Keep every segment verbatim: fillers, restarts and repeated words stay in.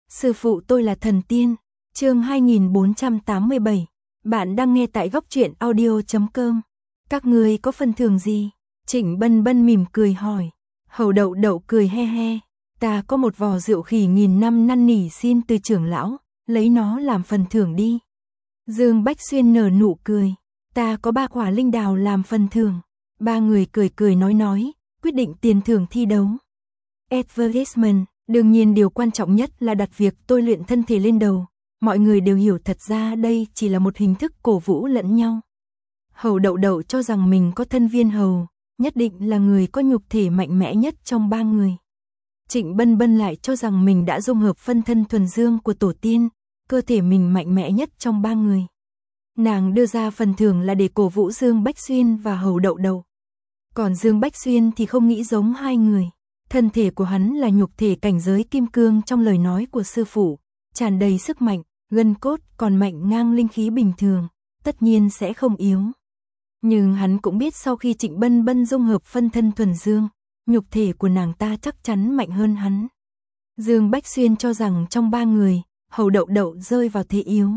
Sư phụ tôi là thần tiên. Chương hai nghìn bốn trăm tám mươi bảy. Bạn đang nghe tại góc truyện audio chấm com. Các ngươi có phần thưởng gì? Trịnh Bân Bân mỉm cười hỏi. Hầu Đậu Đậu cười he he. Ta có một vò rượu khỉ nghìn năm năn nỉ xin từ trưởng lão, lấy nó làm phần thưởng đi. Dương Bách Xuyên nở nụ cười. Ta có ba quả linh đào làm phần thưởng. Ba người cười cười nói nói, quyết định tiền thưởng thi đấu. Advertisement, đương nhiên điều quan trọng nhất là đặt việc tôi luyện thân thể lên đầu. Mọi người đều hiểu thật ra đây chỉ là một hình thức cổ vũ lẫn nhau. Hầu Đậu Đậu cho rằng mình có thân viên hầu, nhất định là người có nhục thể mạnh mẽ nhất trong ba người. Trịnh Bân Bân lại cho rằng mình đã dung hợp phân thân thuần dương của tổ tiên, cơ thể mình mạnh mẽ nhất trong ba người. Nàng đưa ra phần thưởng là để cổ vũ Dương Bách Xuyên và Hầu Đậu Đậu. Còn Dương Bách Xuyên thì không nghĩ giống hai người. Thân thể của hắn là nhục thể cảnh giới kim cương trong lời nói của sư phụ, tràn đầy sức mạnh, gân cốt còn mạnh ngang linh khí bình thường, tất nhiên sẽ không yếu. Nhưng hắn cũng biết sau khi Trịnh Bân Bân dung hợp phân thân thuần dương, nhục thể của nàng ta chắc chắn mạnh hơn hắn. Dương Bách Xuyên cho rằng trong ba người, Hầu Đậu Đậu rơi vào thế yếu.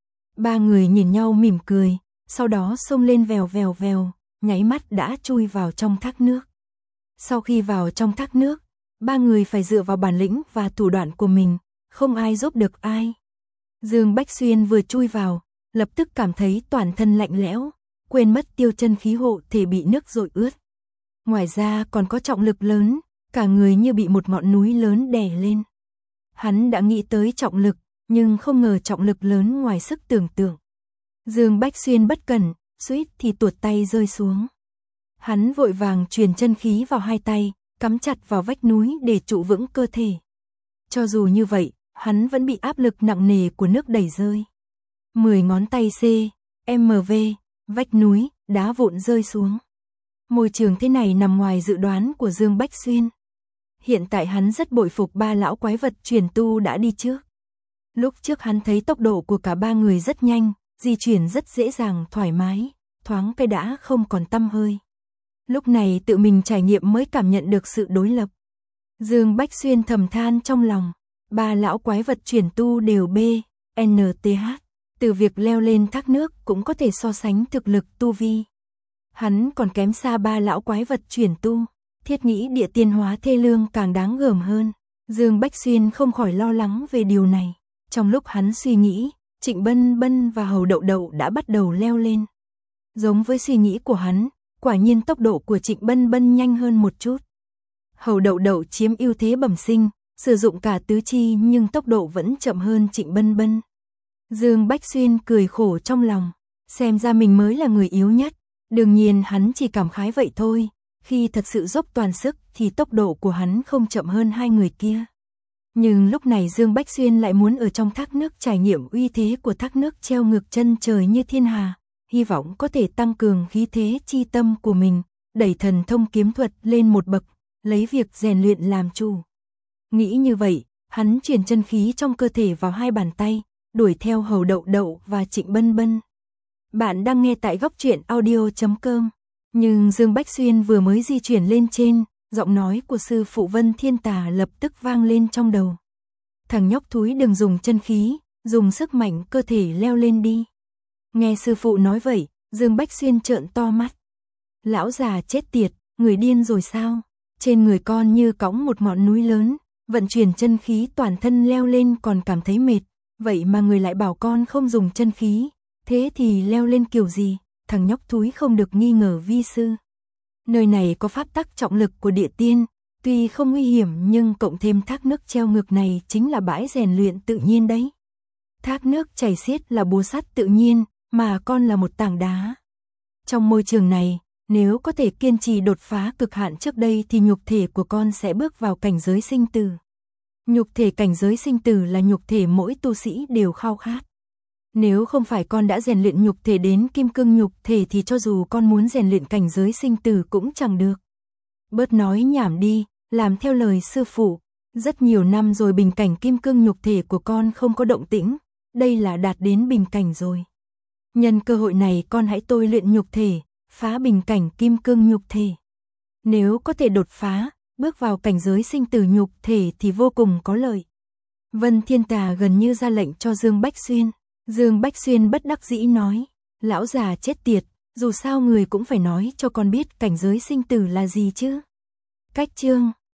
Ba người nhìn nhau mỉm cười, sau đó xông lên vèo vèo vèo, nháy mắt đã chui vào trong thác nước. Sau khi vào trong thác nước, ba người phải dựa vào bản lĩnh và thủ đoạn của mình, không ai giúp được ai. Dương Bách Xuyên vừa chui vào, lập tức cảm thấy toàn thân lạnh lẽo, quên mất tiêu chân khí hộ thể bị nước dội ướt. Ngoài ra còn có trọng lực lớn, cả người như bị một ngọn núi lớn đè lên. Hắn đã nghĩ tới trọng lực, nhưng không ngờ trọng lực lớn ngoài sức tưởng tượng. Dương Bách Xuyên bất cẩn, suýt thì tuột tay rơi xuống. Hắn vội vàng truyền chân khí vào hai tay, cắm chặt vào vách núi để trụ vững cơ thể. Cho dù như vậy, hắn vẫn bị áp lực nặng nề của nước đẩy rơi. Mười ngón tay C, M V, vách núi, đá vụn rơi xuống. Môi trường thế này nằm ngoài dự đoán của Dương Bách Xuyên. Hiện tại hắn rất bội phục ba lão quái vật truyền tu đã đi trước. Lúc trước hắn thấy tốc độ của cả ba người rất nhanh, di chuyển rất dễ dàng thoải mái, thoáng cái đã không còn tăm hơi. Lúc này tự mình trải nghiệm mới cảm nhận được sự đối lập. Dương Bách Xuyên thầm than trong lòng, ba lão quái vật chuyển tu đều B, N T H, từ việc leo lên thác nước cũng có thể so sánh thực lực tu vi. Hắn còn kém xa ba lão quái vật chuyển tu, thiết nghĩ địa tiên hóa thê lương càng đáng gờm hơn. Dương Bách Xuyên không khỏi lo lắng về điều này. Trong lúc hắn suy nghĩ, Trịnh Bân Bân và Hầu Đậu Đậu đã bắt đầu leo lên. Giống với suy nghĩ của hắn, quả nhiên tốc độ của Trịnh Bân Bân nhanh hơn một chút. Hầu Đậu Đậu chiếm ưu thế bẩm sinh, sử dụng cả tứ chi nhưng tốc độ vẫn chậm hơn Trịnh Bân Bân. Dương Bách Xuyên cười khổ trong lòng, xem ra mình mới là người yếu nhất. Đương nhiên hắn chỉ cảm khái vậy thôi, khi thật sự dốc toàn sức thì tốc độ của hắn không chậm hơn hai người kia. Nhưng lúc này Dương Bách Xuyên lại muốn ở trong thác nước trải nghiệm uy thế của thác nước treo ngược chân trời như thiên hà, hy vọng có thể tăng cường khí thế chi tâm của mình, đẩy thần thông kiếm thuật lên một bậc, lấy việc rèn luyện làm chủ. Nghĩ như vậy, hắn chuyển chân khí trong cơ thể vào hai bàn tay, đuổi theo Hầu Đậu Đậu và Trịnh Bân Bân. Bạn đang nghe tại góc truyện audio chấm com. Nhưng Dương Bách Xuyên vừa mới di chuyển lên trên, giọng nói của sư phụ Vân Thiên Tà lập tức vang lên trong đầu. Thằng nhóc thúi đừng dùng chân khí, dùng sức mạnh cơ thể leo lên đi. Nghe sư phụ nói vậy, Dương Bách Xuyên trợn to mắt. Lão già chết tiệt, người điên rồi sao? Trên người con như cõng một ngọn núi lớn, vận chuyển chân khí toàn thân leo lên còn cảm thấy mệt, vậy mà người lại bảo con không dùng chân khí, thế thì leo lên kiểu gì? Thằng nhóc thúi không được nghi ngờ vi sư. Nơi này có pháp tắc trọng lực của địa tiên, tuy không nguy hiểm nhưng cộng thêm thác nước treo ngược này chính là bãi rèn luyện tự nhiên đấy. Thác nước chảy xiết là búa sắt tự nhiên, mà con là một tảng đá. Trong môi trường này, nếu có thể kiên trì đột phá cực hạn trước đây thì nhục thể của con sẽ bước vào cảnh giới sinh tử. Nhục thể cảnh giới sinh tử là nhục thể mỗi tu sĩ đều khao khát. Nếu không phải con đã rèn luyện nhục thể đến kim cương nhục thể thì cho dù con muốn rèn luyện cảnh giới sinh tử cũng chẳng được. Bớt nói nhảm đi, làm theo lời sư phụ. Rất nhiều năm rồi bình cảnh kim cương nhục thể của con không có động tĩnh, đây là đạt đến bình cảnh rồi. Nhân cơ hội này con hãy tôi luyện nhục thể, phá bình cảnh kim cương nhục thể. Nếu có thể đột phá, bước vào cảnh giới sinh tử nhục thể thì vô cùng có lợi. Vân Thiên Tà gần như ra lệnh cho Dương Bách Xuyên. Dương Bách Xuyên bất đắc dĩ nói, lão già chết tiệt, dù sao người cũng phải nói cho con biết cảnh giới sinh tử là gì chứ. Cách chương